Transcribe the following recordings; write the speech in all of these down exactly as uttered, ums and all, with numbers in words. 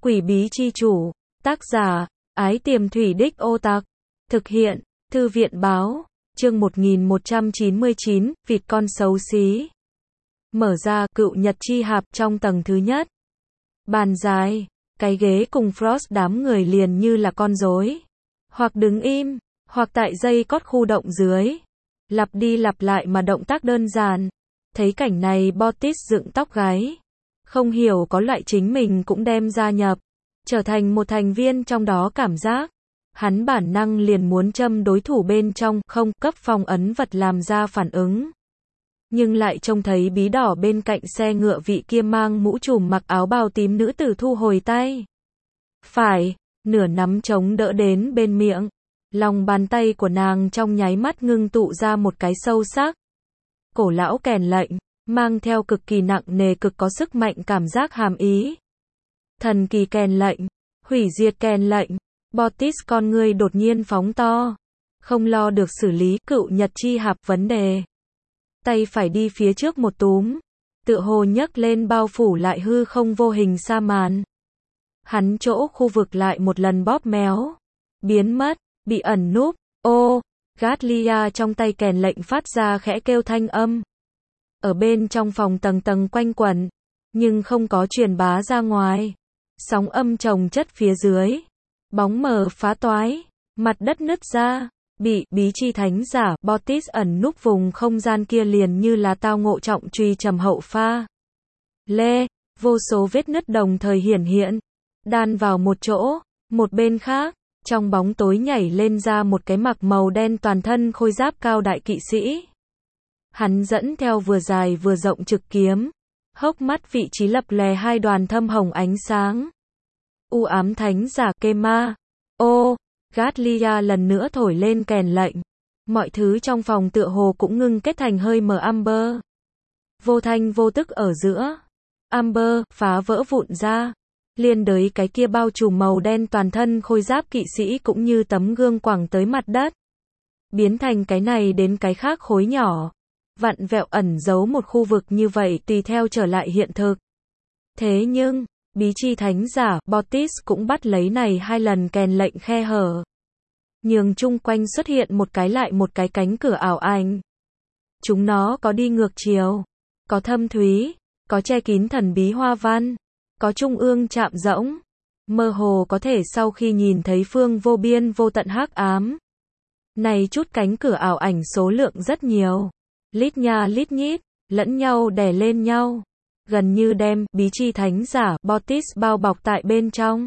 Quỷ bí chi chủ, tác giả, Ái Tiềm Thủy Đích Ô Tặc, thực hiện, Thư viện báo, chương một nghìn một trăm chín mươi chín, vịt con xấu xí. Mở ra, cựu nhật chi hạp trong tầng thứ nhất. Bàn dài, cái ghế cùng Frost đám người liền như là con rối. Hoặc đứng im, hoặc tại dây cót khu động dưới. Lặp đi lặp lại mà động tác đơn giản. Thấy cảnh này Bottis dựng tóc gáy. Không hiểu có loại chính mình cũng đem gia nhập. Trở thành một thành viên trong đó cảm giác. Hắn bản năng liền muốn châm đối thủ bên trong, không, cấp phong ấn vật làm ra phản ứng. Nhưng lại trông thấy bí đỏ bên cạnh xe ngựa vị kia mang mũ trùm mặc áo bào tím nữ tử thu hồi tay. Phải, nửa nắm chống đỡ đến bên miệng. Lòng bàn tay của nàng trong nháy mắt ngưng tụ ra một cái sâu sắc. Cổ lão kèn lệnh, mang theo cực kỳ nặng nề cực có sức mạnh cảm giác hàm ý. Thần kỳ kèn lệnh, hủy diệt kèn lệnh. Bottis con ngươi đột nhiên phóng to. Không lo được xử lý cựu nhật chi hạp vấn đề. Tay phải đi phía trước một túm. Tựa hồ nhấc lên bao phủ lại hư không vô hình sa màn. Hắn chỗ khu vực lại một lần bóp méo. Biến mất, bị ẩn núp. Ô, Gatlia trong tay kèn lệnh phát ra khẽ kêu thanh âm. Ở bên trong phòng tầng tầng quanh quẩn. Nhưng không có truyền bá ra ngoài. Sóng âm chồng chất phía dưới. Bóng mờ phá toái. Mặt đất nứt ra. Bị bí chi thánh giả Bottis ẩn núp vùng không gian kia liền như là tao ngộ trọng truy trầm hậu pha. Lê, vô số vết nứt đồng thời hiển hiện. Đan vào một chỗ. Một bên khác. Trong bóng tối nhảy lên ra một cái mặc màu đen toàn thân khôi giáp cao đại kỵ sĩ. Hắn dẫn theo vừa dài vừa rộng trực kiếm. Hốc mắt vị trí lập lè hai đoàn thâm hồng ánh sáng. U ám thánh giả Kema. Ô, Gatlia lần nữa thổi lên kèn lệnh. Mọi thứ trong phòng tựa hồ cũng ngưng kết thành hơi mờ amber. Vô thanh vô tức ở giữa. Amber phá vỡ vụn ra. Liên đới cái kia bao trùm màu đen toàn thân khôi giáp kỵ sĩ cũng như tấm gương quẳng tới mặt đất. Biến thành cái này đến cái khác khối nhỏ. Vặn vẹo ẩn giấu một khu vực như vậy tùy theo trở lại hiện thực. Thế nhưng, bí chi thánh giả Bottis cũng bắt lấy này hai lần kèn lệnh khe hở. Nhường chung quanh xuất hiện một cái lại một cái cánh cửa ảo ảnh. Chúng nó có đi ngược chiều, có thâm thúy, có che kín thần bí hoa văn, có trung ương chạm rỗng. Mơ hồ có thể sau khi nhìn thấy phương vô biên vô tận hắc ám. Này chút cánh cửa ảo ảnh số lượng rất nhiều. Lít nha lít nhít, lẫn nhau đè lên nhau. Gần như đem bí chi thánh giả Bottis bao bọc tại bên trong.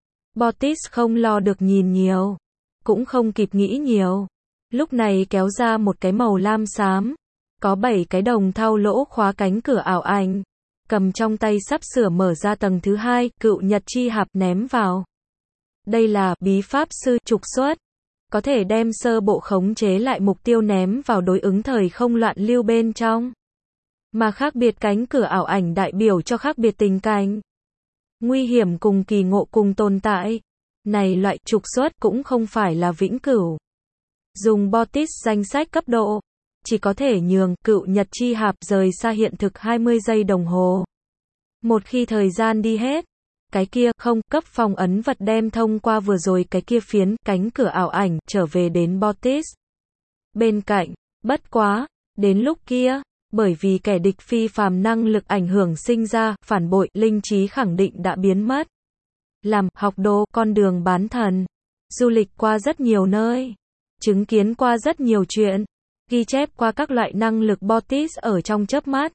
Bottis không lo được nhìn nhiều. Cũng không kịp nghĩ nhiều. Lúc này kéo ra một cái màu lam xám. Có bảy cái đồng thau lỗ khóa cánh cửa ảo ảnh. Cầm trong tay sắp sửa mở ra tầng thứ hai, cựu nhật chi hạp ném vào. Đây là bí pháp sư trục xuất. Có thể đem sơ bộ khống chế lại mục tiêu ném vào đối ứng thời không loạn lưu bên trong. Mà khác biệt cánh cửa ảo ảnh đại biểu cho khác biệt tình cảnh. Nguy hiểm cùng kỳ ngộ cùng tồn tại. Này loại trục xuất cũng không phải là vĩnh cửu. Dùng Bottis danh sách cấp độ. Chỉ có thể nhường cựu nhật chi hạp rời xa hiện thực hai mươi giây đồng hồ. Một khi thời gian đi hết. Cái kia không cấp phong ấn vật đem thông qua vừa rồi cái kia phiến cánh cửa ảo ảnh trở về đến Bottis. Bên cạnh, bất quá, đến lúc kia, bởi vì kẻ địch phi phàm năng lực ảnh hưởng sinh ra, phản bội, linh trí khẳng định đã biến mất. Làm, học đồ, con đường bán thần. Du lịch qua rất nhiều nơi. Chứng kiến qua rất nhiều chuyện. Ghi chép qua các loại năng lực Bottis ở trong chớp mắt.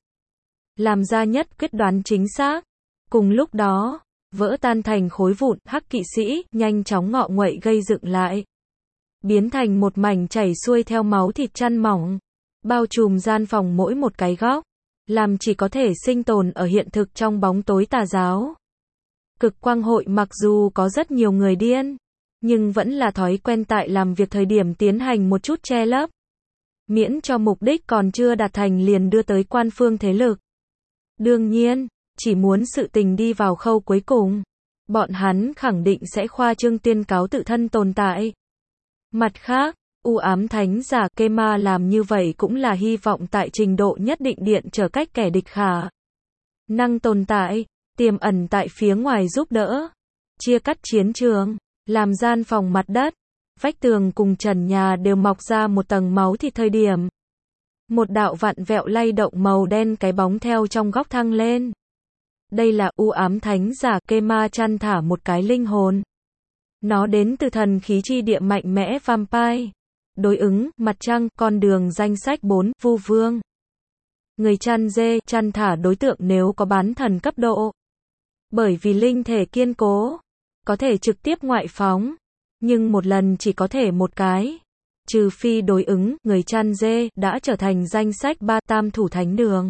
Làm ra nhất quyết đoán chính xác. Cùng lúc đó, vỡ tan thành khối vụn, hắc kỵ sĩ, nhanh chóng ngọ nguậy gây dựng lại. Biến thành một mảnh chảy xuôi theo máu thịt chăn mỏng. Bao trùm gian phòng mỗi một cái góc. Làm chỉ có thể sinh tồn ở hiện thực trong bóng tối tà giáo. Cực quang hội mặc dù có rất nhiều người điên. Nhưng vẫn là thói quen tại làm việc thời điểm tiến hành một chút che lấp. Miễn cho mục đích còn chưa đạt thành liền đưa tới quan phương thế lực. Đương nhiên, chỉ muốn sự tình đi vào khâu cuối cùng. Bọn hắn khẳng định sẽ khoa trương tuyên cáo tự thân tồn tại. Mặt khác, u ám thánh giả Kema làm như vậy cũng là hy vọng tại trình độ nhất định điện trở cách kẻ địch khả năng tồn tại, tiềm ẩn tại phía ngoài giúp đỡ. chia cắt chiến trường, làm gian phòng mặt đất, vách tường cùng trần nhà đều mọc ra một tầng máu thịt thời điểm. Một đạo vặn vẹo lay động màu đen cái bóng theo trong góc thăng lên. Đây là u ám thánh giả Kema chăn thả một cái linh hồn. Nó đến từ thần khí chi địa mạnh mẽ vampire. Đối ứng, mặt trăng, con đường danh sách bốn, vu vương. Người chăn dê, chăn thả đối tượng nếu có bán thần cấp độ. Bởi vì linh thể kiên cố, có thể trực tiếp ngoại phóng, nhưng một lần chỉ có thể một cái. Trừ phi đối ứng, người chăn dê, đã trở thành danh sách ba tam thủ thánh đường.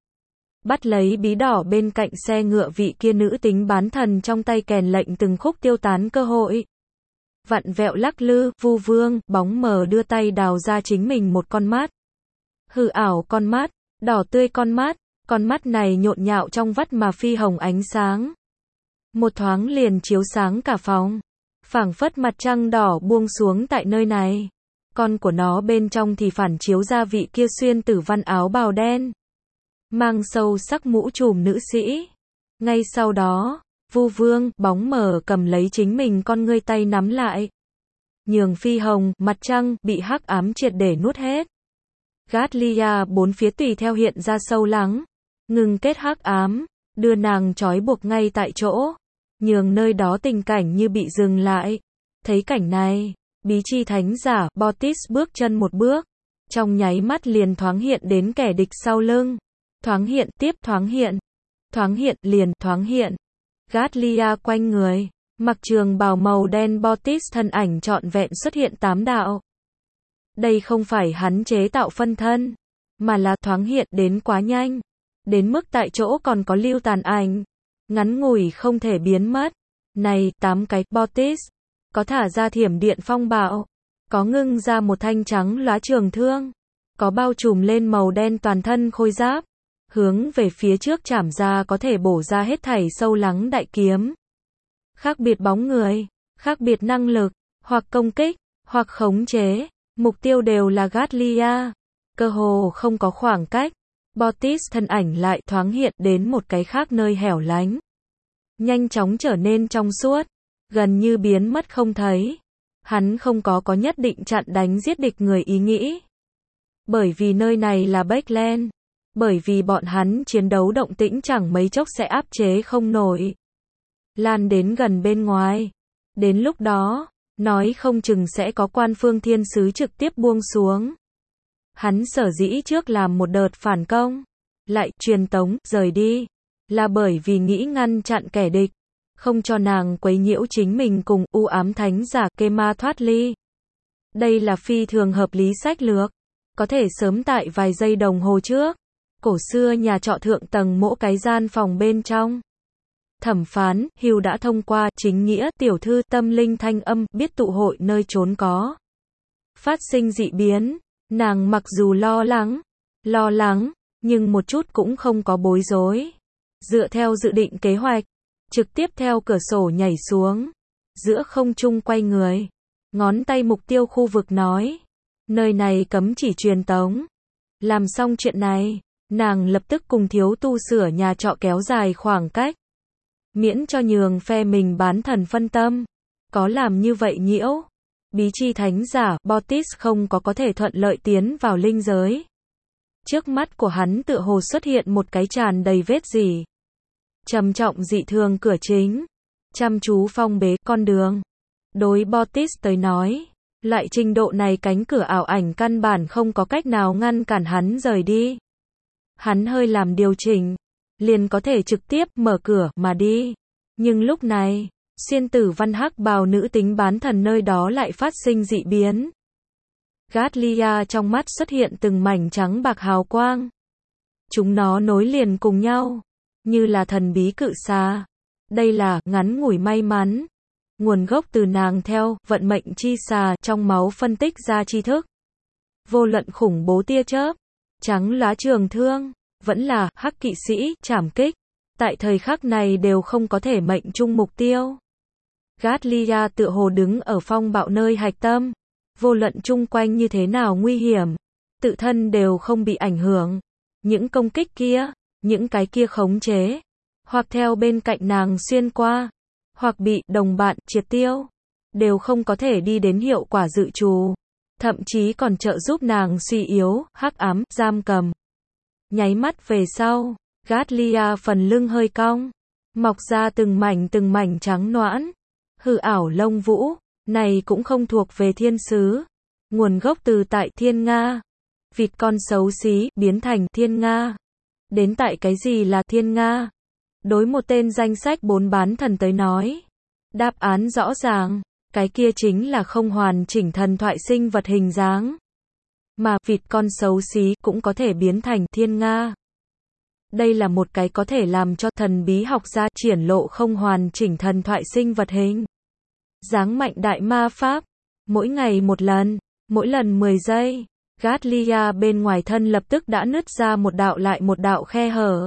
Bắt lấy bí đỏ bên cạnh xe ngựa vị kia nữ tính bán thần trong tay kèn lệnh từng khúc tiêu tán cơ hội. Vặn vẹo lắc lư, vu vương, bóng mờ đưa tay đào ra chính mình một con mắt. Hư ảo con mắt, đỏ tươi con mắt, con mắt này nhộn nhạo trong vắt mà phi hồng ánh sáng. Một thoáng liền chiếu sáng cả phòng. Phảng phất mặt trăng đỏ buông xuống tại nơi này. Con của nó bên trong thì phản chiếu ra vị kia xuyên tử văn áo bào đen. Mang sâu sắc mũ trùm nữ sĩ. Ngay sau đó, vu vương, bóng mờ cầm lấy chính mình con ngươi tay nắm lại. Nhường phi hồng, mặt trăng, bị hắc ám triệt để nuốt hết. Gatlia bốn phía tùy theo hiện ra sâu lắng. Ngừng kết hắc ám, đưa nàng trói buộc ngay tại chỗ. Nhường nơi đó tình cảnh như bị dừng lại. Thấy cảnh này, bí chi thánh giả, Botis bước chân một bước. Trong nháy mắt liền thoáng hiện đến kẻ địch sau lưng. Thoáng hiện, tiếp thoáng hiện. Thoáng hiện, liền, thoáng hiện. Gatlia quanh người. Mặc trường bào màu đen Botis thân ảnh trọn vẹn xuất hiện tám đạo. Đây không phải hắn chế tạo phân thân, mà là thoáng hiện đến quá nhanh. Đến mức tại chỗ còn có lưu tàn ảnh. Ngắn ngủi không thể biến mất. Này, tám cái Botis. Có thả ra thiểm điện phong bạo. Có ngưng ra một thanh trắng lóa trường thương. Có bao trùm lên màu đen toàn thân khôi giáp. Hướng về phía trước chảm ra có thể bổ ra hết thảy sâu lắng đại kiếm. Khác biệt bóng người, khác biệt năng lực, hoặc công kích, hoặc khống chế. Mục tiêu đều là Gatlia. Cơ hồ không có khoảng cách. Botis thân ảnh lại thoáng hiện đến một cái khác nơi hẻo lánh. Nhanh chóng trở nên trong suốt. Gần như biến mất không thấy. Hắn không có có nhất định chặn đánh giết địch người ý nghĩ. Bởi vì nơi này là Backland. Bởi vì bọn hắn chiến đấu động tĩnh chẳng mấy chốc sẽ áp chế không nổi. Lan đến gần bên ngoài. Đến lúc đó, nói không chừng sẽ có quan phương thiên sứ trực tiếp buông xuống. Hắn sở dĩ trước làm một đợt phản công, lại truyền tống, rời đi, là bởi vì nghĩ ngăn chặn kẻ địch, không cho nàng quấy nhiễu chính mình cùng u ám thánh giả Kema thoát ly. Đây là phi thường hợp lý sách lược, có thể sớm tại vài giây đồng hồ trước. Cổ xưa nhà trọ thượng tầng mỗi cái gian phòng bên trong. Thẩm phán, Hugh đã thông qua chính nghĩa tiểu thư tâm linh thanh âm biết tụ hội nơi trốn có. Phát sinh dị biến, nàng mặc dù lo lắng, lo lắng, nhưng một chút cũng không có bối rối. Dựa theo dự định kế hoạch, trực tiếp theo cửa sổ nhảy xuống, giữa không trung quay người, ngón tay mục tiêu khu vực nói. Nơi này cấm chỉ truyền tống. Làm xong chuyện này, nàng lập tức cùng thiếu tu sửa nhà trọ kéo dài khoảng cách. Miễn cho nhường phe mình bán thần phân tâm. Có làm như vậy nhiễu. Bí chi thánh giả, Botis không có có thể thuận lợi tiến vào linh giới. Trước mắt của hắn tựa hồ xuất hiện một cái tràn đầy vết rỉ. Trầm trọng dị thường cửa chính. Chăm chú phong bế con đường. Đối Botis tới nói, loại trình độ này cánh cửa ảo ảnh căn bản không có cách nào ngăn cản hắn rời đi. Hắn hơi làm điều chỉnh, liền có thể trực tiếp mở cửa mà đi. Nhưng lúc này, xuyên tử văn hắc bào nữ tính bán thần nơi đó lại phát sinh dị biến. Gatlia trong mắt xuất hiện từng mảnh trắng bạc hào quang. Chúng nó nối liền cùng nhau, như là thần bí cự xà. Đây là ngắn ngủi may mắn. Nguồn gốc từ nàng theo vận mệnh chi xà trong máu phân tích ra tri thức. Vô luận khủng bố tia chớp, trắng lá trường thương, vẫn là hắc kỵ sĩ, trảm kích. Tại thời khắc này đều không có thể mệnh chung mục tiêu. Gatlia tựa hồ đứng ở phong bạo nơi hạch tâm. Vô luận chung quanh như thế nào nguy hiểm, tự thân đều không bị ảnh hưởng. Những công kích kia, những cái kia khống chế, hoặc theo bên cạnh nàng xuyên qua. hoặc bị đồng bạn triệt tiêu, đều không có thể đi đến hiệu quả dự trù, thậm chí còn trợ giúp nàng suy yếu, hắc ám, giam cầm. Nháy mắt về sau, Galia phần lưng hơi cong, mọc ra từng mảnh từng mảnh trắng noãn, hư ảo lông vũ, này cũng không thuộc về thiên sứ, nguồn gốc từ tại thiên nga. Vịt con xấu xí, biến thành thiên nga. Đến tại cái gì là thiên nga? Đối một tên danh sách bốn bán thần tới nói, đáp án rõ ràng, cái kia chính là không hoàn chỉnh thần thoại sinh vật hình dáng. Mà vịt con xấu xí cũng có thể biến thành thiên nga. Đây là một cái có thể làm cho thần bí học gia triển lộ không hoàn chỉnh thần thoại sinh vật hình dáng mạnh đại ma pháp. Mỗi ngày một lần, mỗi lần mười giây, Galia bên ngoài thân lập tức đã nứt ra một đạo lại một đạo khe hở.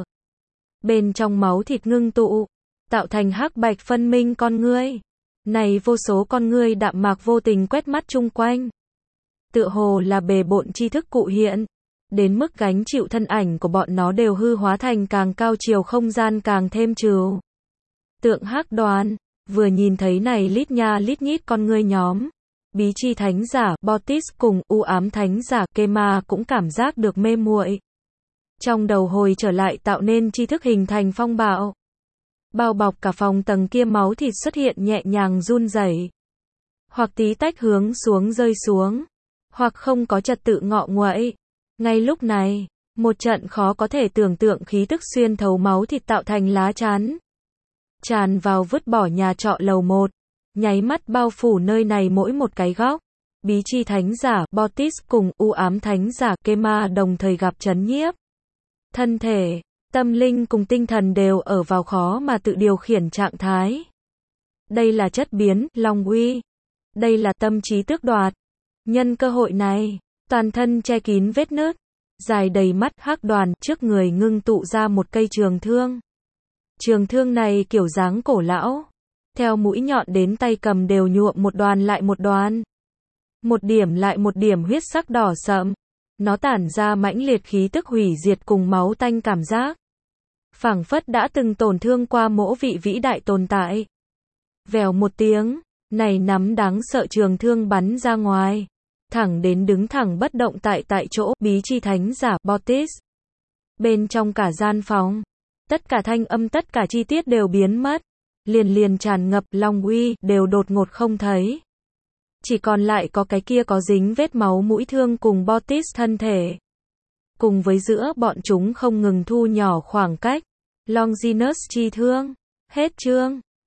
Bên trong máu thịt ngưng tụ, tạo thành hắc bạch phân minh con ngươi. Này vô số con ngươi đạm mạc vô tình quét mắt chung quanh. Tựa hồ là bề bộn tri thức cụ hiện. Đến mức gánh chịu thân ảnh của bọn nó đều hư hóa thành càng cao chiều không gian càng thêm trừu. Tượng hắc đoàn, vừa nhìn thấy này lít nha lít nhít con ngươi nhóm. Bí chi thánh giả Botis cùng u ám thánh giả Kema cũng cảm giác được mê muội. Trong đầu hồi trở lại tạo nên tri thức hình thành phong bạo. Bao bọc cả phòng tầng kia máu thịt xuất hiện nhẹ nhàng run rẩy, hoặc tí tách hướng xuống rơi xuống, hoặc không có trật tự ngọ nguậy. Ngay lúc này, một trận khó có thể tưởng tượng khí tức xuyên thấu máu thịt tạo thành lá chắn, tràn vào vứt bỏ nhà trọ lầu một, nháy mắt bao phủ nơi này mỗi một cái góc. Bí chi thánh giả Botis cùng u ám thánh giả Kema đồng thời gặp chấn nhiếp. Thân thể, tâm linh cùng tinh thần đều ở vào khó mà tự điều khiển trạng thái. Đây là chất biến, long uy. Đây là tâm trí tước đoạt. Nhân cơ hội này, toàn thân che kín vết nứt, dài đầy mắt hắc đoàn, trước người ngưng tụ ra một cây trường thương. Trường thương này kiểu dáng cổ lão, theo mũi nhọn đến tay cầm đều nhuộm một đoàn lại một đoàn. Một điểm lại một điểm huyết sắc đỏ sậm. Nó tản ra mãnh liệt khí tức hủy diệt cùng máu tanh cảm giác. Phảng phất đã từng tổn thương qua mỗi vị vĩ đại tồn tại. Vèo một tiếng, này nắm đáng sợ trường thương bắn ra ngoài. Thẳng đến đứng thẳng bất động tại tại chỗ, bí chi thánh giả Botis. Bên trong cả gian phòng, tất cả thanh âm tất cả chi tiết đều biến mất. Liền liền tràn ngập long uy, đều đột ngột không thấy. Chỉ còn lại có cái kia có dính vết máu mũi thương cùng Botis thân thể. Cùng với giữa bọn chúng không ngừng thu nhỏ khoảng cách. Longinus chi thương. Hết chương.